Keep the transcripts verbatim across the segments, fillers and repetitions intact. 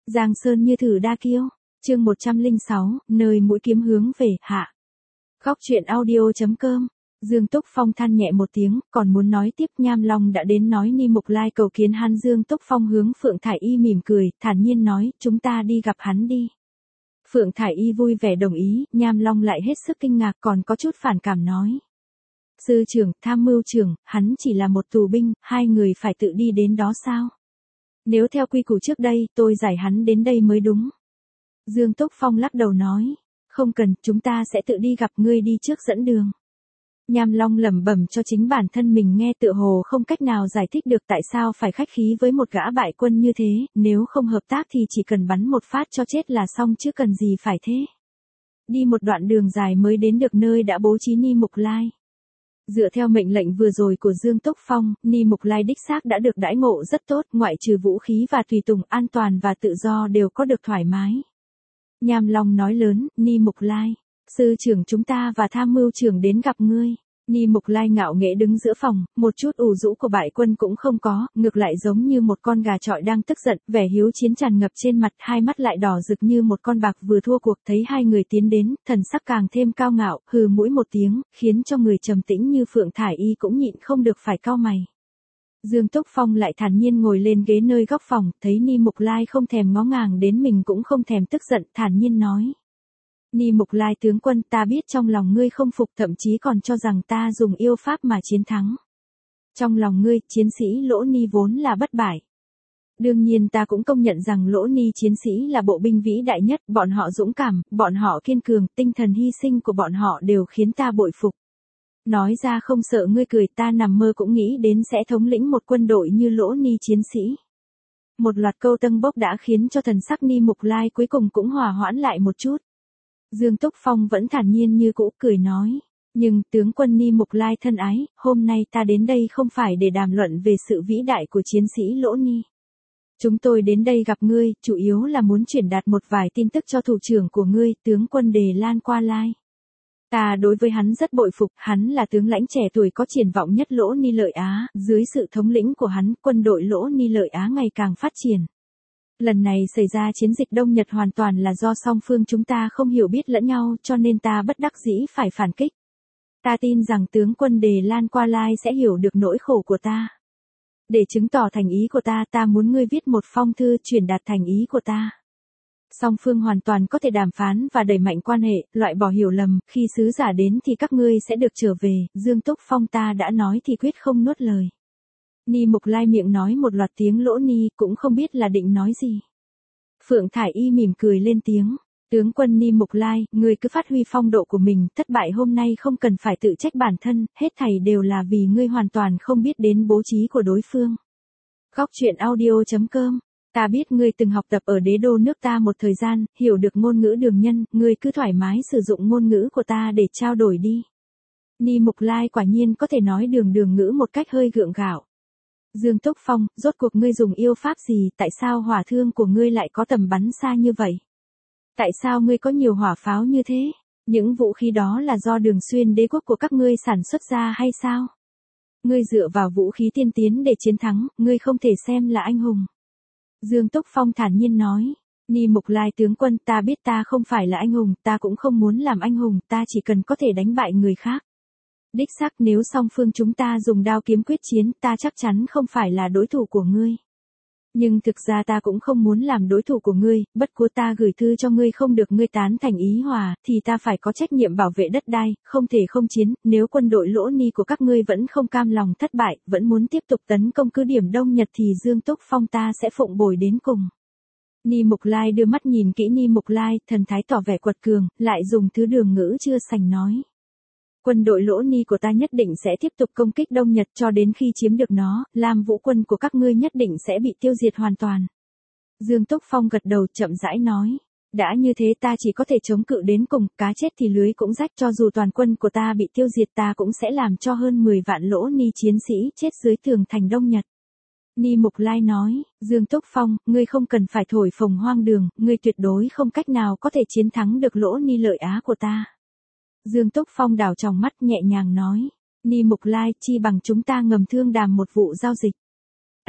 Giang sơn như thử đa kiêu. Chương một trăm lẻ sáu, nơi mũi kiếm hướng về, hạ. Góc truyện audio chấm com. Dương Túc Phong than nhẹ một tiếng, còn muốn nói tiếp. Nham Long đã đến nói Ni Mục Lai cầu kiến hắn. Dương Túc Phong hướng Phượng Thải Y mỉm cười, thản nhiên nói, chúng ta đi gặp hắn đi. Phượng Thải Y vui vẻ đồng ý, Nham Long lại hết sức kinh ngạc, còn có chút phản cảm nói. Sư trưởng, tham mưu trưởng, hắn chỉ là một tù binh, hai người phải tự đi đến đó sao? Nếu theo quy củ trước đây, tôi giải hắn đến đây mới đúng. Dương Túc Phong lắc đầu nói, không cần, chúng ta sẽ tự đi gặp, ngươi đi trước dẫn đường. Nham Long lẩm bẩm cho chính bản thân mình nghe, tựa hồ không cách nào giải thích được tại sao phải khách khí với một gã bại quân như thế, nếu không hợp tác thì chỉ cần bắn một phát cho chết là xong chứ cần gì phải thế. Đi một đoạn đường dài mới đến được nơi đã bố trí Ni Mục Lai. Dựa theo mệnh lệnh vừa rồi của Dương Túc Phong, Ni Mục Lai đích xác đã được đãi ngộ rất tốt, ngoại trừ vũ khí và tùy tùng, an toàn và tự do đều có được thoải mái. Nham Long nói lớn, Ni Mục Lai, sư trưởng chúng ta và tham mưu trưởng đến gặp ngươi. Ni Mục Lai ngạo nghễ đứng giữa phòng, một chút ủ rũ của bại quân cũng không có, ngược lại giống như một con gà chọi đang tức giận, vẻ hiếu chiến tràn ngập trên mặt, hai mắt lại đỏ rực như một con bạc vừa thua cuộc. Thấy hai người tiến đến, thần sắc càng thêm cao ngạo, hừ mũi một tiếng, khiến cho người trầm tĩnh như Phượng Thải Y cũng nhịn không được phải cau mày. Dương Túc Phong lại thản nhiên ngồi lên ghế nơi góc phòng, thấy Ni Mục Lai không thèm ngó ngàng đến mình cũng không thèm tức giận, thản nhiên nói. Ni Mục Lai tướng quân, ta biết trong lòng ngươi không phục, thậm chí còn cho rằng ta dùng yêu pháp mà chiến thắng. Trong lòng ngươi, chiến sĩ Lỗ Ni vốn là bất bại. Đương nhiên ta cũng công nhận rằng Lỗ Ni chiến sĩ là bộ binh vĩ đại nhất, bọn họ dũng cảm, bọn họ kiên cường, tinh thần hy sinh của bọn họ đều khiến ta bội phục. Nói ra không sợ ngươi cười, ta nằm mơ cũng nghĩ đến sẽ thống lĩnh một quân đội như Lỗ Ni chiến sĩ. Một loạt câu tâng bốc đã khiến cho thần sắc Ni Mục Lai cuối cùng cũng hòa hoãn lại một chút. Dương Túc Phong vẫn thản nhiên như cũ, cười nói, nhưng tướng quân Ni Mục Lai thân ái, hôm nay ta đến đây không phải để đàm luận về sự vĩ đại của chiến sĩ Lỗ Ni. Chúng tôi đến đây gặp ngươi, chủ yếu là muốn truyền đạt một vài tin tức cho thủ trưởng của ngươi, tướng quân Đề Lan Qua Lai. Ta đối với hắn rất bội phục, hắn là tướng lãnh trẻ tuổi có triển vọng nhất Lỗ Ni Lợi Á, dưới sự thống lĩnh của hắn, quân đội Lỗ Ni Lợi Á ngày càng phát triển. Lần này xảy ra chiến dịch Đông Nhật hoàn toàn là do song phương chúng ta không hiểu biết lẫn nhau, cho nên ta bất đắc dĩ phải phản kích. Ta tin rằng tướng quân Đề Lan Qua Lai sẽ hiểu được nỗi khổ của ta. Để chứng tỏ thành ý của ta, ta muốn ngươi viết một phong thư truyền đạt thành ý của ta. Song phương hoàn toàn có thể đàm phán và đẩy mạnh quan hệ, loại bỏ hiểu lầm, khi sứ giả đến thì các ngươi sẽ được trở về. Dương Túc Phong ta đã nói thì quyết không nuốt lời. Ni Mục Lai miệng nói một loạt tiếng Lỗ Ni, cũng không biết là định nói gì. Phượng Thải Y mỉm cười lên tiếng, tướng quân Ni Mục Lai, ngươi cứ phát huy phong độ của mình, thất bại hôm nay không cần phải tự trách bản thân, hết thảy đều là vì ngươi hoàn toàn không biết đến bố trí của đối phương. Góc truyện audio chấm com. Ta biết ngươi từng học tập ở đế đô nước ta một thời gian, hiểu được ngôn ngữ đường nhân, ngươi cứ thoải mái sử dụng ngôn ngữ của ta để trao đổi đi. Ni Mục Lai quả nhiên có thể nói đường đường ngữ một cách hơi gượng gạo. Dương Túc Phong, rốt cuộc ngươi dùng yêu pháp gì, tại sao hỏa thương của ngươi lại có tầm bắn xa như vậy? Tại sao ngươi có nhiều hỏa pháo như thế? Những vũ khí đó là do Đường Xuyên đế quốc của các ngươi sản xuất ra hay sao? Ngươi dựa vào vũ khí tiên tiến để chiến thắng, ngươi không thể xem là anh hùng. Dương Túc Phong thản nhiên nói, Ni Mục Lai tướng quân, ta biết ta không phải là anh hùng, ta cũng không muốn làm anh hùng, ta chỉ cần có thể đánh bại người khác. Đích xác nếu song phương chúng ta dùng đao kiếm quyết chiến, ta chắc chắn không phải là đối thủ của ngươi. Nhưng thực ra ta cũng không muốn làm đối thủ của ngươi, bất quá ta gửi thư cho ngươi không được ngươi tán thành ý hòa, thì ta phải có trách nhiệm bảo vệ đất đai, không thể không chiến, nếu quân đội Lỗ Ni của các ngươi vẫn không cam lòng thất bại, vẫn muốn tiếp tục tấn công cứ điểm Đông Nhật thì Dương Túc Phong ta sẽ phụng bồi đến cùng. Ni Mục Lai đưa mắt nhìn kỹ Ni Mục Lai, thần thái tỏ vẻ quật cường, lại dùng thứ đường ngữ chưa sành nói. Quân đội Lỗ Ni của ta nhất định sẽ tiếp tục công kích Đông Nhật cho đến khi chiếm được nó, Lam Vũ quân của các ngươi nhất định sẽ bị tiêu diệt hoàn toàn. Dương Túc Phong gật đầu chậm rãi nói, đã như thế ta chỉ có thể chống cự đến cùng, cá chết thì lưới cũng rách, cho dù toàn quân của ta bị tiêu diệt ta cũng sẽ làm cho hơn mười vạn Lỗ Ni chiến sĩ chết dưới tường thành Đông Nhật. Ni Mục Lai nói, Dương Túc Phong, ngươi không cần phải thổi phồng hoang đường, ngươi tuyệt đối không cách nào có thể chiến thắng được Lỗ Ni Lợi Á của ta. Dương Túc Phong đảo tròng mắt nhẹ nhàng nói, Ni Mục Lai, chi bằng chúng ta ngầm thương đàm một vụ giao dịch.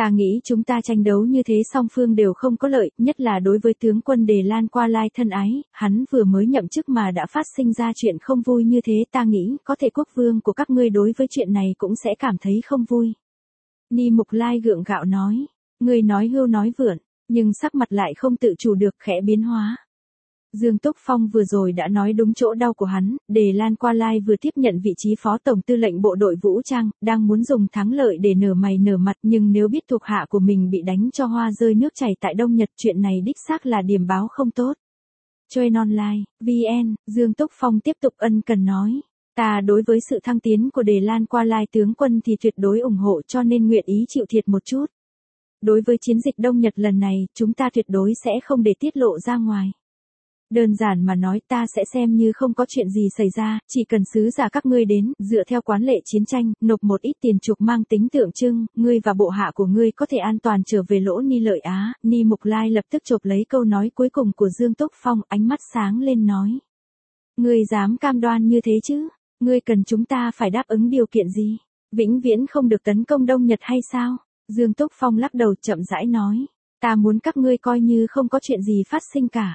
Ta nghĩ chúng ta tranh đấu như thế song phương đều không có lợi, nhất là đối với tướng quân Đề Lan Qua Lai thân ái, hắn vừa mới nhậm chức mà đã phát sinh ra chuyện không vui như thế, ta nghĩ có thể quốc vương của các ngươi đối với chuyện này cũng sẽ cảm thấy không vui. Ni Mục Lai gượng gạo nói, ngươi nói hưu nói vượn, nhưng sắc mặt lại không tự chủ được khẽ biến hóa. Dương Túc Phong vừa rồi đã nói đúng chỗ đau của hắn, Đề Lan Qua Lai vừa tiếp nhận vị trí phó tổng tư lệnh bộ đội vũ trang, đang muốn dùng thắng lợi để nở mày nở mặt, nhưng nếu biết thuộc hạ của mình bị đánh cho hoa rơi nước chảy tại Đông Nhật, chuyện này đích xác là điểm báo không tốt. Choen Online, vê en, Dương Túc Phong tiếp tục ân cần nói, ta đối với sự thăng tiến của Đề Lan Qua Lai tướng quân thì tuyệt đối ủng hộ, cho nên nguyện ý chịu thiệt một chút. Đối với chiến dịch Đông Nhật lần này, chúng ta tuyệt đối sẽ không để tiết lộ ra ngoài. Đơn giản mà nói, ta sẽ xem như không có chuyện gì xảy ra, chỉ cần sứ giả các ngươi đến, dựa theo quán lệ chiến tranh, nộp một ít tiền chuộc mang tính tượng trưng, ngươi và bộ hạ của ngươi có thể an toàn trở về Lỗ Ni Lợi Á. Ni Mục Lai lập tức chộp lấy câu nói cuối cùng của Dương Túc Phong, ánh mắt sáng lên nói. Ngươi dám cam đoan như thế chứ? Ngươi cần chúng ta phải đáp ứng điều kiện gì? Vĩnh viễn không được tấn công Đông Nhật hay sao? Dương Túc Phong lắc đầu chậm rãi nói. Ta muốn các ngươi coi như không có chuyện gì phát sinh cả.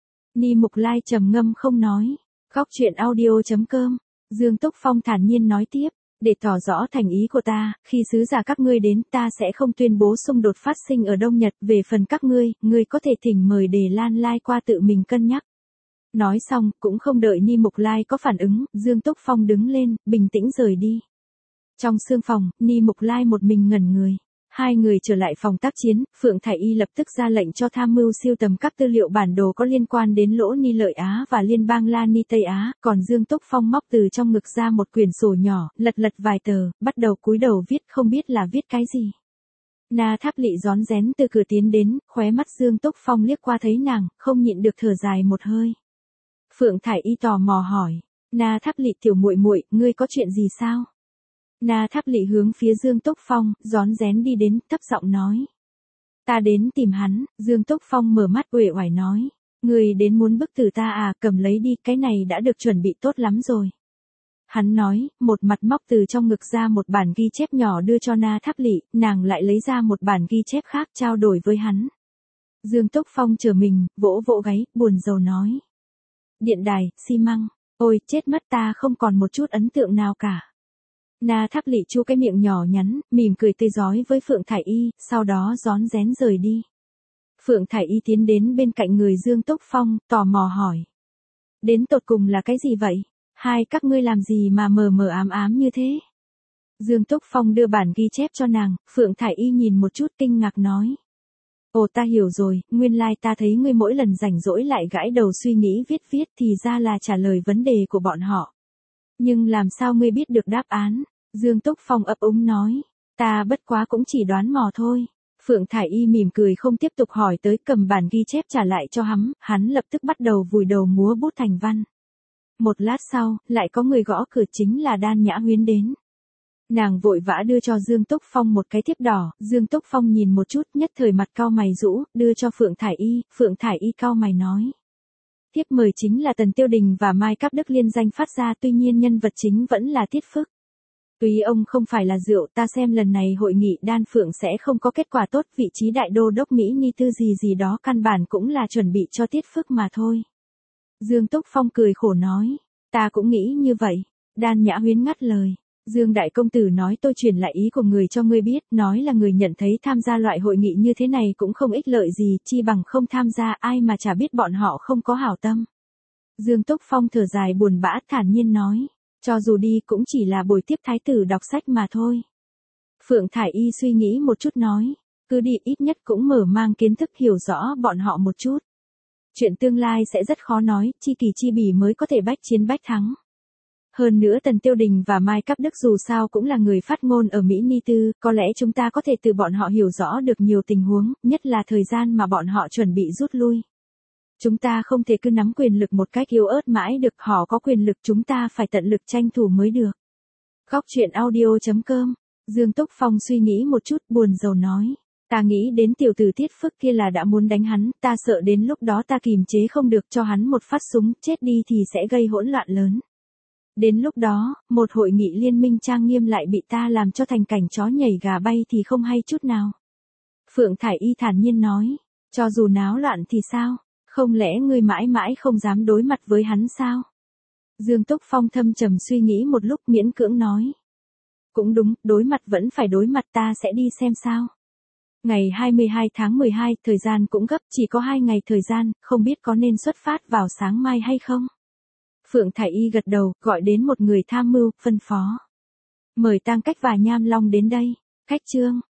Ni Mục Lai trầm ngâm không nói. Góc truyện audio chấm com. Dương Túc Phong thản nhiên nói tiếp. Để tỏ rõ thành ý của ta, khi sứ giả các ngươi đến, ta sẽ không tuyên bố xung đột phát sinh ở Đông Nhật. Về phần các ngươi, ngươi có thể thỉnh mời Đề Lan Lai qua tự mình cân nhắc. Nói xong, cũng không đợi Ni Mục Lai có phản ứng, Dương Túc Phong đứng lên, bình tĩnh rời đi. Trong sương phòng, Ni Mục Lai một mình ngẩn người. Hai người trở lại phòng tác chiến, Phượng Thải Y lập tức ra lệnh cho tham mưu siêu tầm các tư liệu bản đồ có liên quan đến Lỗ Ni Lợi Á và Liên bang La Ni Tây Á, còn Dương Túc Phong móc từ trong ngực ra một quyển sổ nhỏ, lật lật vài tờ, bắt đầu cúi đầu viết không biết là viết cái gì. Na Tháp Lị rón rén từ cửa tiến đến, khóe mắt Dương Túc Phong liếc qua thấy nàng, không nhịn được thở dài một hơi. Phượng Thải Y tò mò hỏi, Na Tháp Lị tiểu muội muội, ngươi có chuyện gì sao? Na Tháp Lị hướng phía Dương Túc Phong, rón rén đi đến, thấp giọng nói. Ta đến tìm hắn. Dương Túc Phong mở mắt uể oải nói. Người đến muốn bức tử ta à, cầm lấy đi, cái này đã được chuẩn bị tốt lắm rồi. Hắn nói, một mặt móc từ trong ngực ra một bản ghi chép nhỏ đưa cho Na Tháp Lị, nàng lại lấy ra một bản ghi chép khác trao đổi với hắn. Dương Túc Phong trở mình, vỗ vỗ gáy, buồn rầu nói. Điện đài, xi măng, ôi chết mất, ta không còn một chút ấn tượng nào cả. Na Tháp Lị chu cái miệng nhỏ nhắn, mỉm cười tươi rói với Phượng Thải Y, sau đó rón rén rời đi. Phượng Thải Y tiến đến bên cạnh người Dương Túc Phong, tò mò hỏi. Đến tột cùng là cái gì vậy? Hai các ngươi làm gì mà mờ mờ ám ám như thế? Dương Túc Phong đưa bản ghi chép cho nàng, Phượng Thải Y nhìn một chút kinh ngạc nói. Ồ ta hiểu rồi, nguyên lai ta thấy ngươi mỗi lần rảnh rỗi lại gãi đầu suy nghĩ viết viết thì ra là trả lời vấn đề của bọn họ. Nhưng làm sao ngươi biết được đáp án? Dương Túc Phong ấp úng nói. Ta bất quá cũng chỉ đoán mò thôi. Phượng Thải Y mỉm cười không tiếp tục hỏi tới, cầm bản ghi chép trả lại cho hắn, hắn lập tức bắt đầu vùi đầu múa bút thành văn. Một lát sau, lại có người gõ cửa, chính là Đan Nhã Huyến đến. Nàng vội vã đưa cho Dương Túc Phong một cái thiếp đỏ, Dương Túc Phong nhìn một chút, nhất thời mặt cau mày rũ, đưa cho Phượng Thải Y, Phượng Thải Y cau mày nói. Thiếp mời chính là Tần Tiêu Đình và Mai Cáp Đức liên danh phát ra, tuy nhiên nhân vật chính vẫn là Tiết Phức. Tuy ông không phải là rượu, ta xem lần này hội nghị Đan Phượng sẽ không có kết quả tốt, vị trí đại đô đốc Mỹ Ni Tư gì gì đó căn bản cũng là chuẩn bị cho Tiết Phức mà thôi. Dương Túc Phong cười khổ nói, ta cũng nghĩ như vậy. Đan Nhã Huyến ngắt lời. Dương Đại Công Tử nói tôi truyền lại ý của người cho ngươi biết, nói là người nhận thấy tham gia loại hội nghị như thế này cũng không ích lợi gì, chi bằng không tham gia, ai mà chả biết bọn họ không có hảo tâm. Dương Túc Phong thở dài buồn bã thản nhiên nói, cho dù đi cũng chỉ là buổi tiếp thái tử đọc sách mà thôi. Phượng Thải Y suy nghĩ một chút nói, cứ đi ít nhất cũng mở mang kiến thức hiểu rõ bọn họ một chút. Chuyện tương lai sẽ rất khó nói, chi kỳ chi bỉ mới có thể bách chiến bách thắng. Hơn nữa Tần Tiêu Đình và Mai Cáp Đức dù sao cũng là người phát ngôn ở Mỹ Ni Tư, có lẽ chúng ta có thể từ bọn họ hiểu rõ được nhiều tình huống, nhất là thời gian mà bọn họ chuẩn bị rút lui. Chúng ta không thể cứ nắm quyền lực một cách yếu ớt mãi được, họ có quyền lực chúng ta phải tận lực tranh thủ mới được. Góc truyện audio chấm com. Dương Túc Phong suy nghĩ một chút buồn rầu nói. Ta nghĩ đến tiểu tử Tiết Phức kia là đã muốn đánh hắn, ta sợ đến lúc đó ta kìm chế không được cho hắn một phát súng, chết đi thì sẽ gây hỗn loạn lớn. Đến lúc đó, một hội nghị liên minh trang nghiêm lại bị ta làm cho thành cảnh chó nhảy gà bay thì không hay chút nào. Phượng Thải Y thản nhiên nói, cho dù náo loạn thì sao, không lẽ ngươi mãi mãi không dám đối mặt với hắn sao? Dương Túc Phong thâm trầm suy nghĩ một lúc miễn cưỡng nói. Cũng đúng, đối mặt vẫn phải đối mặt, ta sẽ đi xem sao. Ngày hai mươi hai tháng mười hai, thời gian cũng gấp, chỉ có hai ngày thời gian, không biết có nên xuất phát vào sáng mai hay không? Phượng Thải Y gật đầu, gọi đến một người tham mưu, phân phó. Mời Tang Cách và Nham Long đến đây. Khách trương,